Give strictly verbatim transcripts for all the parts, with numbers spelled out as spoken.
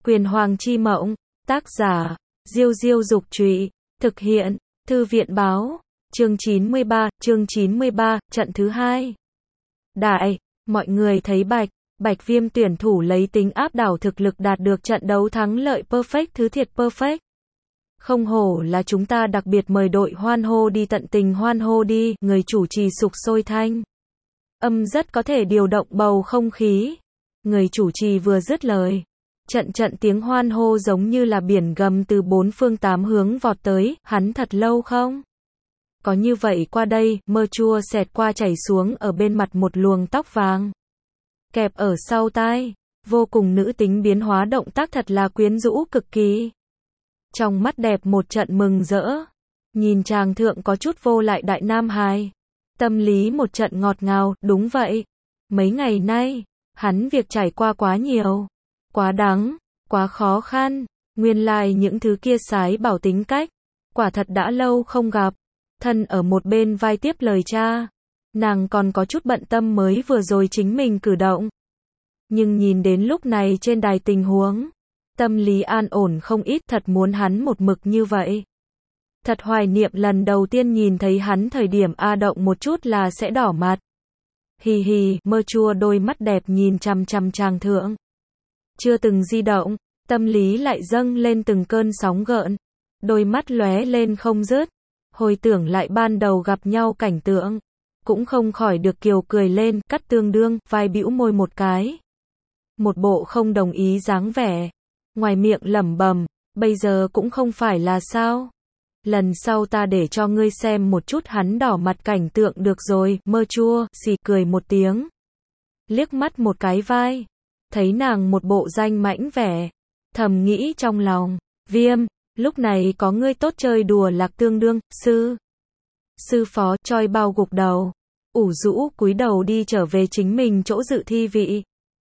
Quyền Hoàng chi mộng, tác giả, Diêu Diêu Dục Trụy, thực hiện, Thư viện Báo, chương chín mươi ba, chương chín mươi ba, trận thứ hai. Đại, mọi người thấy Bạch, Bạch Viêm tuyển thủ lấy tính áp đảo thực lực đạt được trận đấu thắng lợi perfect thứ thiệt perfect. Không hổ là chúng ta đặc biệt mời đội hoan hô đi, tận tình hoan hô đi, người chủ trì sục sôi thanh. Âm rất có thể điều động bầu không khí. Người chủ trì vừa dứt lời, trận trận tiếng hoan hô giống như là biển gầm từ bốn phương tám hướng vọt tới, hắn thật lâu không? Có như vậy qua đây, mơ chua xẹt qua chảy xuống ở bên mặt một luồng tóc vàng. Kẹp ở sau tai, vô cùng nữ tính biến hóa động tác thật là quyến rũ cực kỳ. Trong mắt đẹp một trận mừng rỡ, nhìn chàng thượng có chút vô lại đại nam hài. Tâm lý một trận ngọt ngào, đúng vậy. Mấy ngày nay, hắn việc trải qua quá nhiều, quá đắng, quá khó khăn, nguyên lai những thứ kia sái bảo tính cách, quả thật đã lâu không gặp. Thân ở một bên vai tiếp lời cha, nàng còn có chút bận tâm mới vừa rồi chính mình cử động. Nhưng nhìn đến lúc này trên đài tình huống, tâm lý an ổn không ít, thật muốn hắn một mực như vậy. Thật hoài niệm lần đầu tiên nhìn thấy hắn thời điểm a động một chút là sẽ đỏ mặt. Hì hì, mơ chua đôi mắt đẹp nhìn chằm chằm chàng thượng. Chưa từng di động, tâm lý lại dâng lên từng cơn sóng gợn. Đôi mắt lóe lên không dứt. Hồi tưởng lại ban đầu gặp nhau cảnh tượng, cũng không khỏi được kiều cười lên, cắt tương đương, vai bĩu môi một cái. Một bộ không đồng ý dáng vẻ. Ngoài miệng lẩm bẩm, bây giờ cũng không phải là sao. Lần sau ta để cho ngươi xem một chút hắn đỏ mặt cảnh tượng được rồi, mơ chua, xì cười một tiếng. Liếc mắt một cái vai, thấy nàng một bộ danh mãnh vẻ, thầm nghĩ trong lòng, Viêm, lúc này có ngươi tốt chơi đùa lạc tương đương, sư. Sư phó, choi bao gục đầu, ủ rũ cúi đầu đi trở về chính mình chỗ dự thi vị.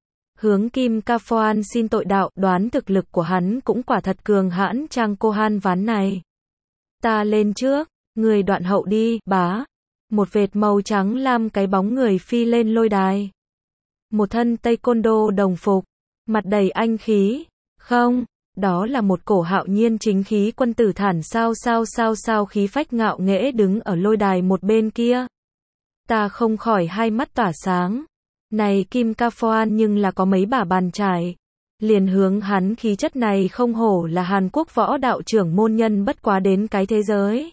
Hướng Kim Ca Phoan xin tội đạo, đoán thực lực của hắn cũng quả thật cường hãn, trang cô han ván này. Ta lên trước, người đoạn hậu đi, bá. Một vệt màu trắng lam cái bóng người phi lên lôi đài. Một thân taekwondo đồng phục, mặt đầy anh khí. Không, đó là một cổ hạo nhiên chính khí quân tử thản sao sao sao sao khí phách ngạo nghễ đứng ở lôi đài một bên kia. Ta không khỏi hai mắt tỏa sáng. Này Kim Ca Phoan nhưng là có mấy bả bàn chải. Liền hướng hắn khí chất này không hổ là Hàn Quốc võ đạo trưởng môn nhân bất quá đến cái thế giới.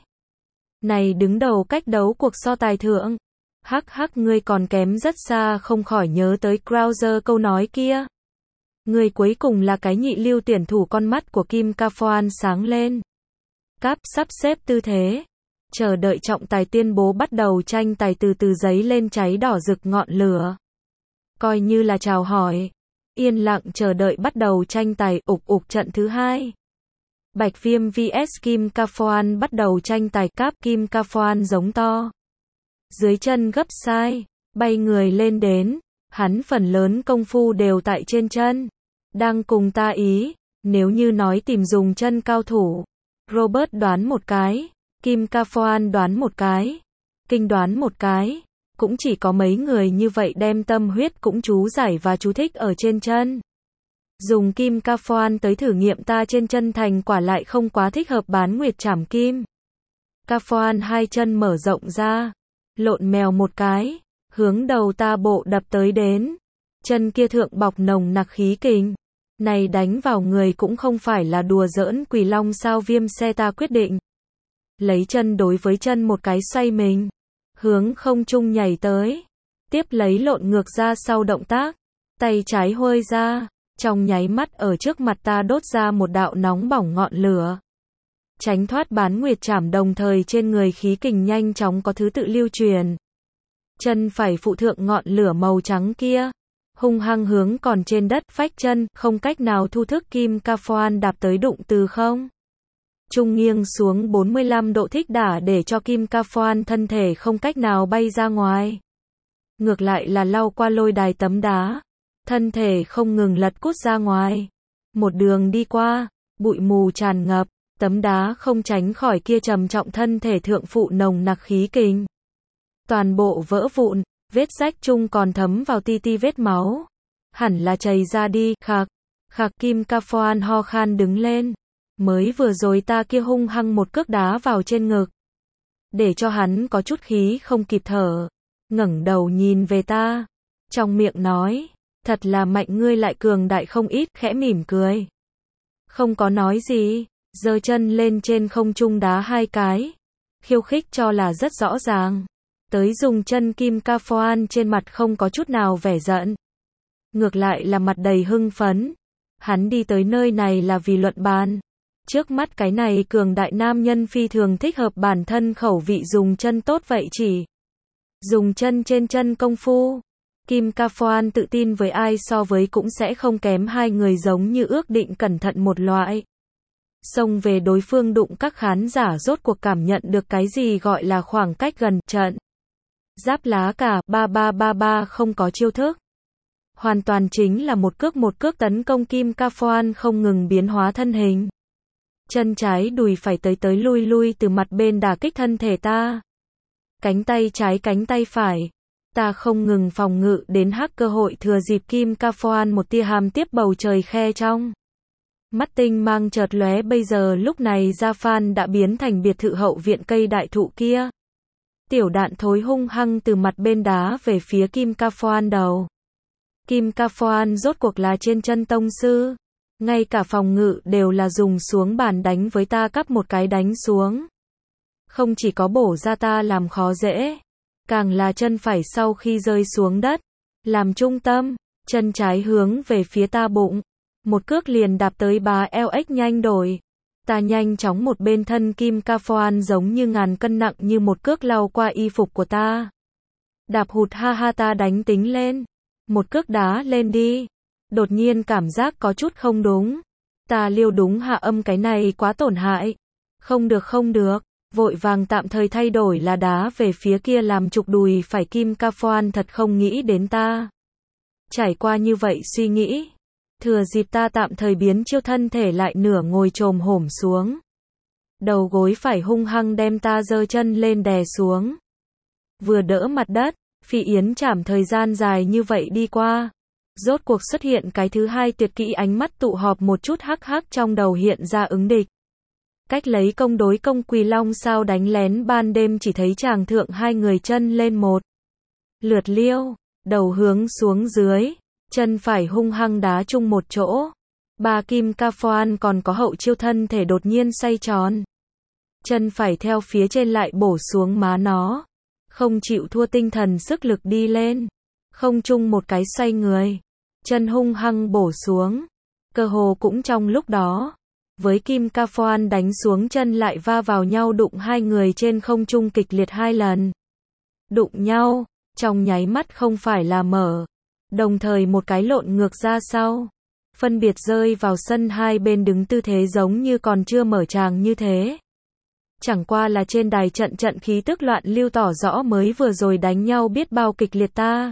Này đứng đầu cách đấu cuộc so tài thượng. Hắc hắc ngươi còn kém rất xa, không khỏi nhớ tới Krauser câu nói kia. Người cuối cùng là cái nhị lưu tuyển thủ, con mắt của Kim Ca Phoan sáng lên. Cáp sắp xếp tư thế. Chờ đợi trọng tài tuyên bố bắt đầu tranh tài từ từ giấy lên cháy đỏ rực ngọn lửa. Coi như là chào hỏi. Yên lặng chờ đợi bắt đầu tranh tài, ục ục trận thứ hai. Bạch Viêm vs Kim Ca Phoan bắt đầu tranh tài, cáp Kim Ca Phoan giống to. Dưới chân gấp sai, bay người lên đến, hắn phần lớn công phu đều tại trên chân. Đang cùng ta ý, nếu như nói tìm dùng chân cao thủ. Robert đoán một cái, Kim Ca Phoan đoán một cái, Kinh đoán một cái. Cũng chỉ có mấy người như vậy đem tâm huyết cũng chú giải và chú thích ở trên chân. Dùng Kim Ca Phoan tới thử nghiệm ta trên chân thành quả lại không quá thích hợp bán nguyệt trảm kim. Ca Phoan hai chân mở rộng ra, lộn mèo một cái, hướng đầu ta bộ đập tới đến. Chân kia thượng bọc nồng nặc khí kình. Này đánh vào người cũng không phải là đùa giỡn, Quỷ Long sao Viêm xe ta quyết định. Lấy chân đối với chân một cái xoay mình. Hướng không trung nhảy tới. Tiếp lấy lộn ngược ra sau động tác. Tay trái huôi ra. Trong nháy mắt ở trước mặt ta đốt ra một đạo nóng bỏng ngọn lửa. Tránh thoát bán nguyệt trảm, đồng thời trên người khí kình nhanh chóng có thứ tự lưu truyền. Chân phải phụ thượng ngọn lửa màu trắng kia. Hung hăng hướng còn trên đất, phách chân, không cách nào thu thức Kim Ca Phoan đạp tới đụng từ không. Trung nghiêng xuống bốn mươi lăm độ thích đả để cho Kim Ca Phoan thân thể không cách nào bay ra ngoài. Ngược lại là lao qua lôi đài tấm đá. Thân thể không ngừng lật cút ra ngoài. Một đường đi qua, bụi mù tràn ngập, tấm đá không tránh khỏi kia trầm trọng thân thể thượng phụ nồng nặc khí kình. Toàn bộ vỡ vụn, vết rách chung còn thấm vào ti ti vết máu. Hẳn là chảy ra đi, khạc. Khạc Kim Ca Phoan ho khan đứng lên. Mới vừa rồi ta kia hung hăng một cước đá vào trên ngực. Để cho hắn có chút khí không kịp thở. Ngẩng đầu nhìn về ta. Trong miệng nói. Thật là mạnh, ngươi lại cường đại không ít, khẽ mỉm cười. Không có nói gì. Giơ chân lên trên không trung đá hai cái. Khiêu khích cho là rất rõ ràng. Tới dùng chân Kim Ca Phoan trên mặt không có chút nào vẻ giận. Ngược lại là mặt đầy hưng phấn. Hắn đi tới nơi này là vì luận bàn. Trước mắt cái này cường đại nam nhân phi thường thích hợp bản thân khẩu vị dùng chân tốt vậy chỉ. Dùng chân trên chân công phu. Kim Ca Phoan tự tin với ai so với cũng sẽ không kém, hai người giống như ước định cẩn thận một loại. Xông về đối phương đụng, các khán giả rốt cuộc cảm nhận được cái gì gọi là khoảng cách gần. Trận giáp lá cả, ba ba ba ba không có chiêu thức. Hoàn toàn chính là một cước một cước tấn công. Kim Ca Phoan không ngừng biến hóa thân hình. Chân trái đùi phải tới tới lui lui từ mặt bên đả kích thân thể ta. Cánh tay trái cánh tay phải. Ta không ngừng phòng ngự đến hắc cơ hội thừa dịp Kim Ca Phoan một tia hàm tiếp bầu trời khe trong. Mắt tinh mang chợt lóe, bây giờ lúc này Gia Phan đã biến thành biệt thự hậu viện cây đại thụ kia. Tiểu đạn thối hung hăng từ mặt bên đá về phía Kim Ca Phoan đầu. Kim Ca Phoan rốt cuộc là trên chân tông sư. Ngay cả phòng ngự đều là dùng xuống bàn đánh với ta, cắp một cái đánh xuống. Không chỉ có bổ ra ta làm khó dễ. Càng là chân phải sau khi rơi xuống đất. Làm trung tâm. Chân trái hướng về phía ta bụng. Một cước liền đạp tới bá eo ếch nhanh đổi. Ta nhanh chóng một bên thân Kim Ca Phoan giống như ngàn cân nặng như một cước lao qua y phục của ta. Đạp hụt, ha ha, ta đánh tính lên. Một cước đá lên đi. Đột nhiên cảm giác có chút không đúng. Ta liêu đúng hạ âm, cái này quá tổn hại. Không được không được. Vội vàng tạm thời thay đổi là đá về phía kia làm trục đùi phải. Kim Ca Phoan thật không nghĩ đến ta. Trải qua như vậy suy nghĩ. Thừa dịp ta tạm thời biến chiêu, thân thể lại nửa ngồi chồm hổm xuống. Đầu gối phải hung hăng đem ta giơ chân lên đè xuống. Vừa đỡ mặt đất, Phi Yến chảm thời gian dài như vậy đi qua. Rốt cuộc xuất hiện cái thứ hai tuyệt kỹ, ánh mắt tụ họp một chút, hắc hắc trong đầu hiện ra ứng địch. Cách lấy công đối công, Quỳ Long sao đánh lén ban đêm, chỉ thấy chàng thượng hai người chân lên một lượt liêu, đầu hướng xuống dưới. Chân phải hung hăng đá chung một chỗ. Ba Kim Ca Phoan còn có hậu chiêu, thân thể đột nhiên xoay tròn. Chân phải theo phía trên lại bổ xuống má nó. Không chịu thua tinh thần sức lực đi lên. Không chung một cái xoay người. Chân hung hăng bổ xuống. Cơ hồ cũng trong lúc đó. Với Kim Ca Phoan đánh xuống, chân lại va vào nhau, đụng hai người trên không trung kịch liệt hai lần. Đụng nhau. Trong nháy mắt không phải là mở. Đồng thời một cái lộn ngược ra sau. Phân biệt rơi vào sân, hai bên đứng tư thế giống như còn chưa mở tràng như thế. Chẳng qua là trên đài trận trận khí tức loạn lưu, tỏ rõ mới vừa rồi đánh nhau biết bao kịch liệt. Ta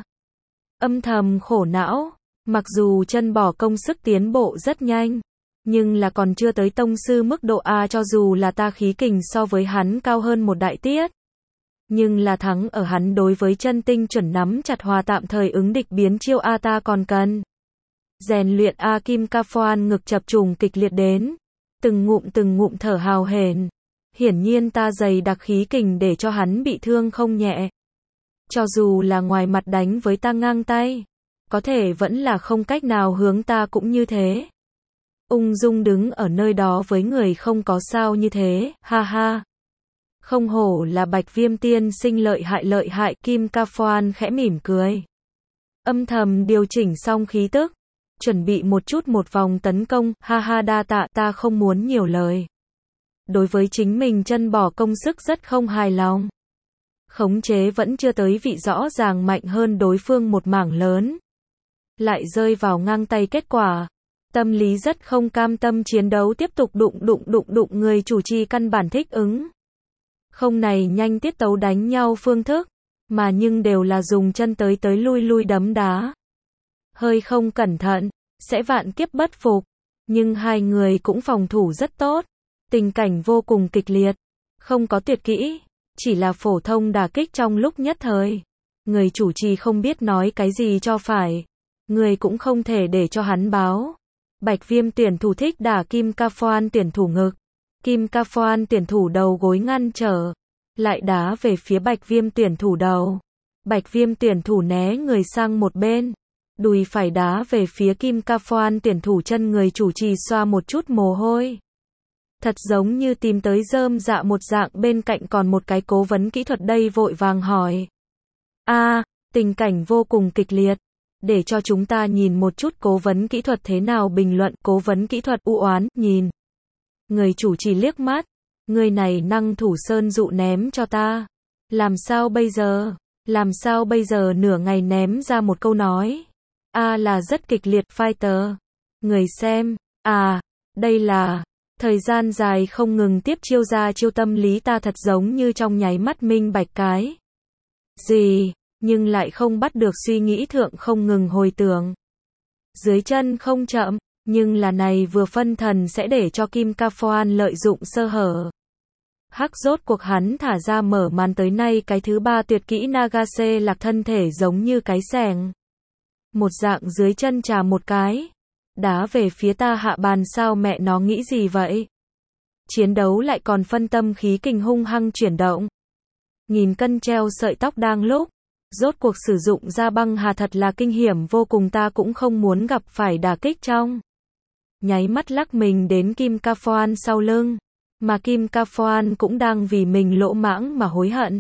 âm thầm khổ não. Mặc dù chân bỏ công sức tiến bộ rất nhanh. Nhưng là còn chưa tới tông sư mức độ A, cho dù là ta khí kình so với hắn cao hơn một đại tiết. Nhưng là thắng ở hắn đối với chân tinh chuẩn nắm chặt hòa tạm thời ứng địch biến chiêu A, ta còn cần rèn luyện A. Kim Ca Phoan ngực chập trùng kịch liệt đến. Từng ngụm từng ngụm thở hào hển. Hiển nhiên ta dày đặc khí kình để cho hắn bị thương không nhẹ. Cho dù là ngoài mặt đánh với ta ngang tay. Có thể vẫn là không cách nào hướng ta cũng như thế. Ung dung đứng ở nơi đó với người không có sao như thế, ha ha. Không hổ là Bạch Viêm tiên sinh lợi hại lợi hại. Kim Ca Phoan khẽ mỉm cười. Âm thầm điều chỉnh xong khí tức. Chuẩn bị một chút một vòng tấn công, ha ha, đa tạ, ta không muốn nhiều lời. Đối với chính mình chân bỏ công sức rất không hài lòng. Khống chế vẫn chưa tới vị, rõ ràng mạnh hơn đối phương một mảng lớn. Lại rơi vào ngang tay, kết quả. Tâm lý rất không cam tâm, chiến đấu tiếp tục đụng đụng đụng đụng, người chủ trì căn bản thích ứng. Không này nhanh tiết tấu đánh nhau phương thức, mà nhưng đều là dùng chân tới tới lui lui đấm đá. Hơi không cẩn thận, sẽ vạn kiếp bất phục. Nhưng hai người cũng phòng thủ rất tốt. Tình cảnh vô cùng kịch liệt. Không có tuyệt kỹ, chỉ là phổ thông đả kích trong lúc nhất thời. Người chủ trì không biết nói cái gì cho phải. Người cũng không thể để cho hắn báo. Bạch Viêm tuyển thủ thích đả Kim Ca Phoan tuyển thủ ngực. Kim Ca Phoan tuyển thủ đầu gối ngăn trở, lại đá về phía Bạch Viêm tuyển thủ đầu. Bạch Viêm tuyển thủ né người sang một bên, đùi phải đá về phía Kim Ca Phoan tuyển thủ, chân người chủ trì xoa một chút mồ hôi. Thật giống như tìm tới rơm dạ một dạng. Bên cạnh còn một cái cố vấn kỹ thuật đây vội vàng hỏi. A, à, tình cảnh vô cùng kịch liệt. Để cho chúng ta nhìn một chút cố vấn kỹ thuật thế nào bình luận. Cố vấn kỹ thuật u oán nhìn người chủ trì liếc mắt. Người này năng thủ sơn dụ ném cho ta. Làm sao bây giờ? Làm sao bây giờ? Nửa ngày ném ra một câu nói. A à, là rất kịch liệt fighter. Người xem, à, đây là thời gian dài không ngừng tiếp chiêu ra chiêu, tâm lý ta thật giống như trong nháy mắt minh bạch cái gì, nhưng lại không bắt được suy nghĩ thượng không ngừng hồi tưởng. Dưới chân không chậm, nhưng là này vừa phân thần sẽ để cho Kim Ca Phoan lợi dụng sơ hở. Hắc, rốt cuộc hắn thả ra mở màn tới nay cái thứ ba tuyệt kỹ Nagase lạc thân thể giống như cái xẻng một dạng, dưới chân trà một cái, đá về phía ta hạ bàn. Sao mẹ nó nghĩ gì vậy? Chiến đấu lại còn phân tâm, khí kình hung hăng chuyển động. Nghìn cân treo sợi tóc đang lúc, rốt cuộc sử dụng ra băng hà thật là kinh hiểm vô cùng. Ta cũng không muốn gặp phải đả kích trong nháy mắt lắc mình đến Kim Ca Phoan sau lưng, mà Kim Ca Phoan cũng đang vì mình lỗ mãng mà hối hận.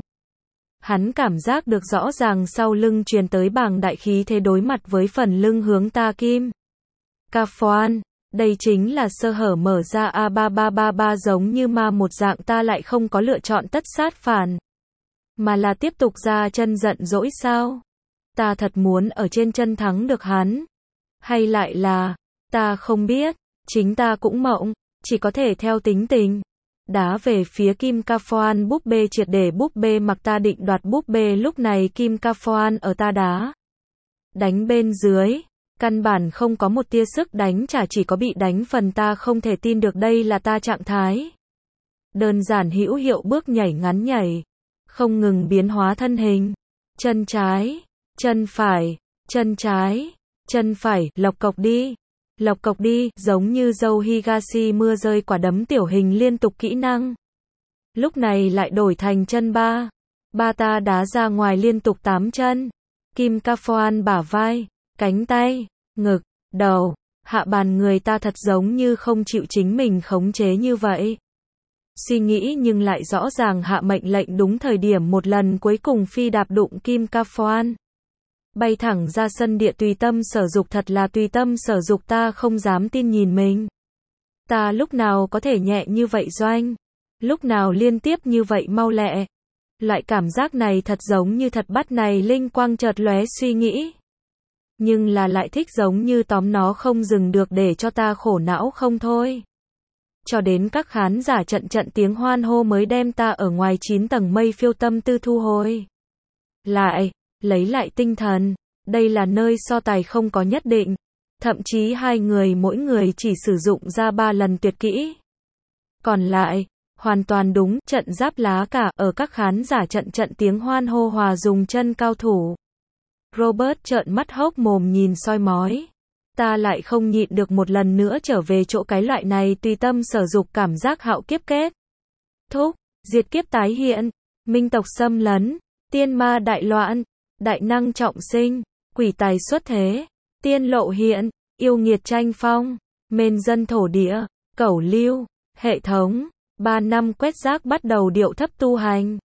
Hắn cảm giác được rõ ràng sau lưng truyền tới bàng đại khí thế, đối mặt với phần lưng hướng ta Kim Ca Phoan, đây chính là sơ hở mở ra a ba ba ba ba giống như ma một dạng. Ta lại không có lựa chọn tất sát phản, mà là tiếp tục ra chân giận dỗi sao? Ta thật muốn ở trên chân thắng được hắn, hay lại là, ta không biết, chính ta cũng mộng, chỉ có thể theo tính tình. Đá về phía Kim Ca Phoan, búp bê triệt để búp bê mặc. Ta định đoạt búp bê, lúc này Kim Ca Phoan ở ta đá đánh bên dưới, căn bản không có một tia sức đánh trả, chỉ có bị đánh phần. Ta không thể tin được đây là ta trạng thái. Đơn giản hữu hiệu bước nhảy ngắn nhảy, không ngừng biến hóa thân hình. Chân trái, chân phải, chân trái, chân phải, lộc cộc đi, lộc cộc đi, giống như dâu Higashi mưa rơi quả đấm tiểu hình liên tục kỹ năng. Lúc này lại đổi thành chân ba. Ba ta đá ra ngoài liên tục tám chân. Kim Ca Phoan bả vai, cánh tay, ngực, đầu, hạ bàn. Người ta thật giống như không chịu chính mình khống chế như vậy. Suy nghĩ nhưng lại rõ ràng hạ mệnh lệnh đúng thời điểm, một lần cuối cùng phi đạp đụng Kim Ca Phoan, bay thẳng ra sân địa, tùy tâm sở dục, thật là tùy tâm sở dục. Ta không dám tin nhìn mình. Ta lúc nào có thể nhẹ như vậy doanh, lúc nào liên tiếp như vậy mau lẹ. Loại cảm giác này thật giống như thật. Bắt này linh quang chợt lóe suy nghĩ, nhưng là lại thích giống như tóm nó không dừng được, để cho ta khổ não không thôi. Cho đến các khán giả trận trận tiếng hoan hô mới đem ta ở ngoài chín tầng mây phiêu tâm tư thu hồi lại, lấy lại tinh thần. Đây là nơi so tài không có nhất định, thậm chí hai người mỗi người chỉ sử dụng ra ba lần tuyệt kỹ, còn lại hoàn toàn đúng. Trận giáp lá cả, ở các khán giả trận trận tiếng hoan hô hòa dùng chân cao thủ. Robert trợn mắt hốc mồm nhìn soi mói. Ta lại không nhịn được một lần nữa trở về chỗ cái loại này tùy tâm sở dục cảm giác. Hạo kiếp kết thúc, diệt kiếp tái hiện, minh tộc xâm lấn, tiên ma đại loạn, đại năng trọng sinh, quỷ tài xuất thế, tiên lộ hiện, yêu nghiệt tranh phong, mên dân thổ địa, cẩu lưu, hệ thống. Ba năm quét rác bắt đầu điệu thấp tu hành.